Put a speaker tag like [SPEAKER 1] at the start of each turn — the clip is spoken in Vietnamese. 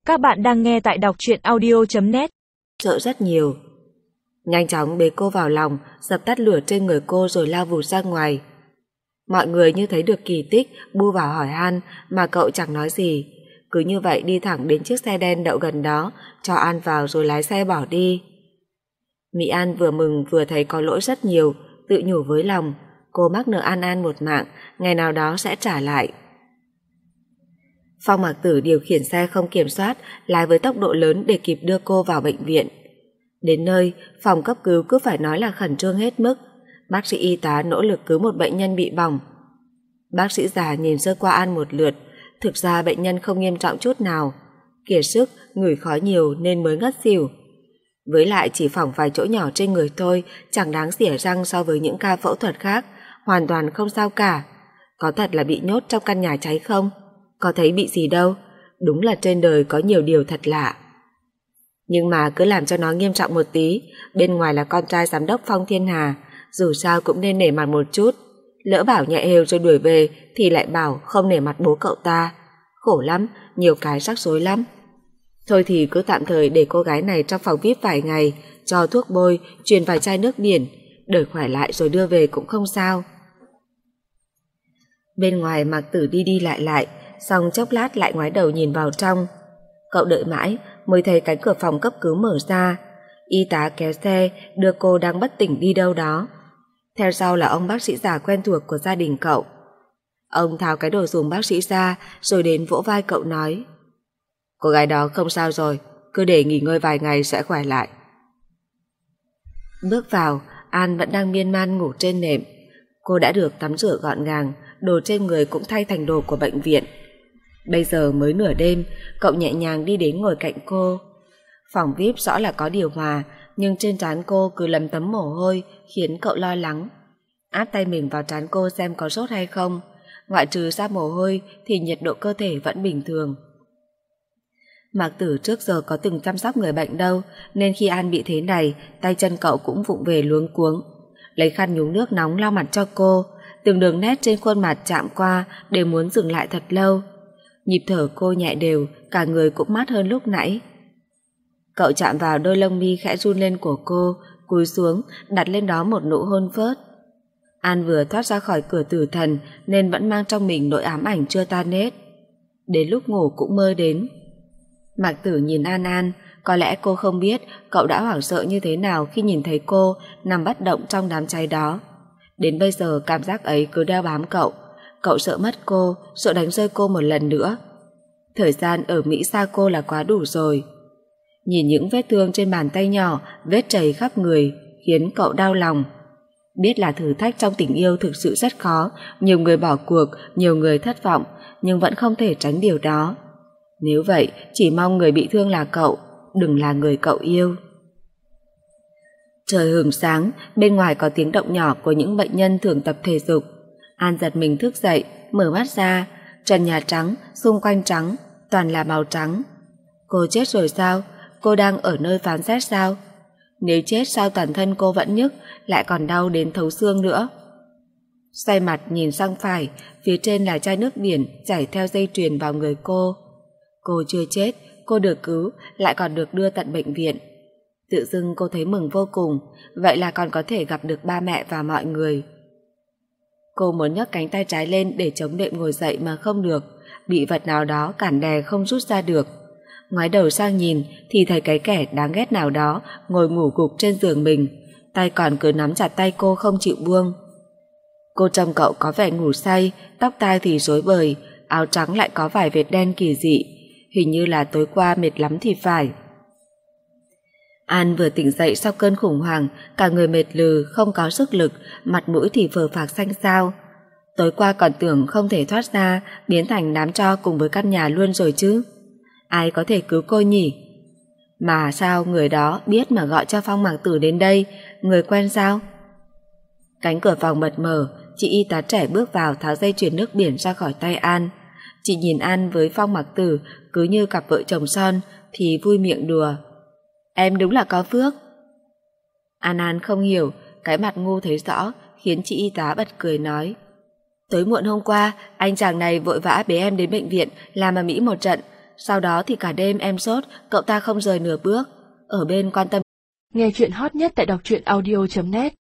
[SPEAKER 1] Các bạn đang nghe tại đọc truyện audio.net.
[SPEAKER 2] Sợ rất nhiều. Nhanh chóng bế cô vào lòng, dập tắt lửa trên người cô rồi lao vụt ra ngoài. Mọi người như thấy được kỳ tích, bu vào hỏi han mà cậu chẳng nói gì. Cứ như vậy đi thẳng đến chiếc xe đen đậu gần đó, cho An vào rồi lái xe bỏ đi. Mỹ An vừa mừng vừa thấy có lỗi rất nhiều, tự nhủ với lòng, cô mắc nợ An An một mạng, ngày nào đó sẽ trả lại. Phong Mạc Tử điều khiển xe không kiểm soát, lái với tốc độ lớn để kịp đưa cô vào bệnh viện. Đến nơi, phòng cấp cứu cứ phải nói là khẩn trương hết mức. Bác sĩ y tá nỗ lực cứu một bệnh nhân bị bỏng. Bác sĩ già nhìn sơ qua An một lượt, thực ra bệnh nhân không nghiêm trọng chút nào. Kiệt sức, ngửi khói nhiều nên mới ngất xỉu. Với lại chỉ phỏng vài chỗ nhỏ trên người thôi, chẳng đáng xỉa răng so với những ca phẫu thuật khác, hoàn toàn không sao cả. Có thật là bị nhốt trong căn nhà cháy không? Có thấy bị gì đâu, đúng là trên đời có nhiều điều thật lạ. Nhưng mà cứ làm cho nó nghiêm trọng một tí, bên ngoài là con trai giám đốc Phong Thiên Hà, dù sao cũng nên nể mặt một chút. Lỡ bảo nhẹ hều rồi đuổi về thì lại bảo không nể mặt bố cậu ta. Khổ lắm, nhiều cái rắc rối lắm. Thôi thì cứ tạm thời để cô gái này trong phòng VIP vài ngày, cho thuốc bôi, truyền vài chai nước biển, đợi khỏe lại rồi đưa về cũng không sao. Bên ngoài Mạc Tử đi đi lại, xong chốc lát lại ngoái đầu nhìn vào trong. Cậu đợi mãi mới thấy cánh cửa phòng cấp cứu mở ra. Y tá kéo xe đưa cô đang bất tỉnh đi đâu đó. Theo sau là ông bác sĩ già quen thuộc của gia đình cậu. Ông tháo cái đồ dùng bác sĩ ra rồi đến vỗ vai cậu nói: "Cô gái đó không sao rồi, cứ để nghỉ ngơi vài ngày sẽ khỏe lại." Bước vào, An vẫn đang miên man ngủ trên nệm. Cô đã được tắm rửa gọn gàng, đồ trên người cũng thay thành đồ của bệnh viện. Bây giờ mới nửa đêm, cậu nhẹ nhàng đi đến ngồi cạnh cô. Phòng VIP rõ là có điều hòa, nhưng trên trán cô cứ lấm tấm mồ hôi, khiến cậu lo lắng. Áp tay mình vào trán cô xem có sốt hay không. Ngoại trừ ra mồ hôi thì nhiệt độ cơ thể vẫn bình thường. Mạc Tử trước giờ có từng chăm sóc người bệnh đâu, nên khi An bị thế này, tay chân cậu cũng vụng về luống cuống. Lấy khăn nhúng nước nóng lau mặt cho cô, từng đường nét trên khuôn mặt chạm qua đều muốn dừng lại thật lâu. Nhịp thở cô nhẹ đều, cả người cũng mát hơn lúc nãy. Cậu chạm vào đôi lông mi khẽ run lên của cô, cúi xuống, đặt lên đó một nụ hôn phớt. An vừa thoát ra khỏi cửa tử thần nên vẫn mang trong mình nỗi ám ảnh chưa tan hết. Đến lúc ngủ cũng mơ đến. Mạc Tử nhìn An, có lẽ cô không biết cậu đã hoảng sợ như thế nào khi nhìn thấy cô nằm bất động trong đám cháy đó. Đến bây giờ cảm giác ấy cứ đeo bám cậu. Cậu sợ mất cô, sợ đánh rơi cô một lần nữa. Thời gian ở Mỹ xa cô là quá đủ rồi. Nhìn những vết thương trên bàn tay nhỏ, vết chảy khắp người, khiến cậu đau lòng. Biết là thử thách trong tình yêu thực sự rất khó, nhiều người bỏ cuộc, nhiều người thất vọng, nhưng vẫn không thể tránh điều đó. Nếu vậy, chỉ mong người bị thương là cậu, đừng là người cậu yêu. Trời hửng sáng, bên ngoài có tiếng động nhỏ của những bệnh nhân thường tập thể dục. An giật mình thức dậy, mở mắt ra, trần nhà trắng, xung quanh trắng, toàn là màu trắng. Cô chết rồi sao? Cô đang ở nơi phán xét sao? Nếu chết sao toàn thân cô vẫn nhức, lại còn đau đến thấu xương nữa? Xoay mặt nhìn sang phải, phía trên là chai nước biển chảy theo dây chuyền vào người cô. Cô chưa chết, cô được cứu, lại còn được đưa tận bệnh viện. Tự dưng cô thấy mừng vô cùng, vậy là còn có thể gặp được ba mẹ và mọi người. Cô muốn nhấc cánh tay trái lên để chống đệm ngồi dậy mà không được, bị vật nào đó cản đè không rút ra được. Ngoái đầu sang nhìn thì thấy cái kẻ đáng ghét nào đó ngồi ngủ gục trên giường mình, tay còn cứ nắm chặt tay cô không chịu buông. Cô trông cậu có vẻ ngủ say, tóc tai thì rối bời, áo trắng lại có vài vệt đen kỳ dị, hình như là tối qua mệt lắm thì phải. An vừa tỉnh dậy sau cơn khủng hoảng, cả người mệt lừ, không có sức lực, mặt mũi thì phờ phạc xanh xao. Tối qua còn tưởng không thể thoát ra, biến thành đám tro cùng với căn nhà luôn rồi chứ. Ai có thể cứu cô nhỉ? Mà sao người đó biết mà gọi cho Phong Mạc Tử đến đây, người quen sao? Cánh cửa phòng bật mở, chị y tá trẻ bước vào tháo dây chuyền nước biển ra khỏi tay An. Chị nhìn An với Phong Mạc Tử cứ như cặp vợ chồng son thì vui miệng đùa: "Em đúng là có phước." An không hiểu, cái mặt ngu thấy rõ, khiến chị y tá bật cười nói: "Tối muộn hôm qua, anh chàng này vội vã bế em đến bệnh viện làm ầm ĩ một trận, Sau đó thì cả đêm em sốt, cậu ta không rời nửa bước. Ở bên quan tâm.
[SPEAKER 1] Nghe chuyện hot nhất tại đọc truyện audio.net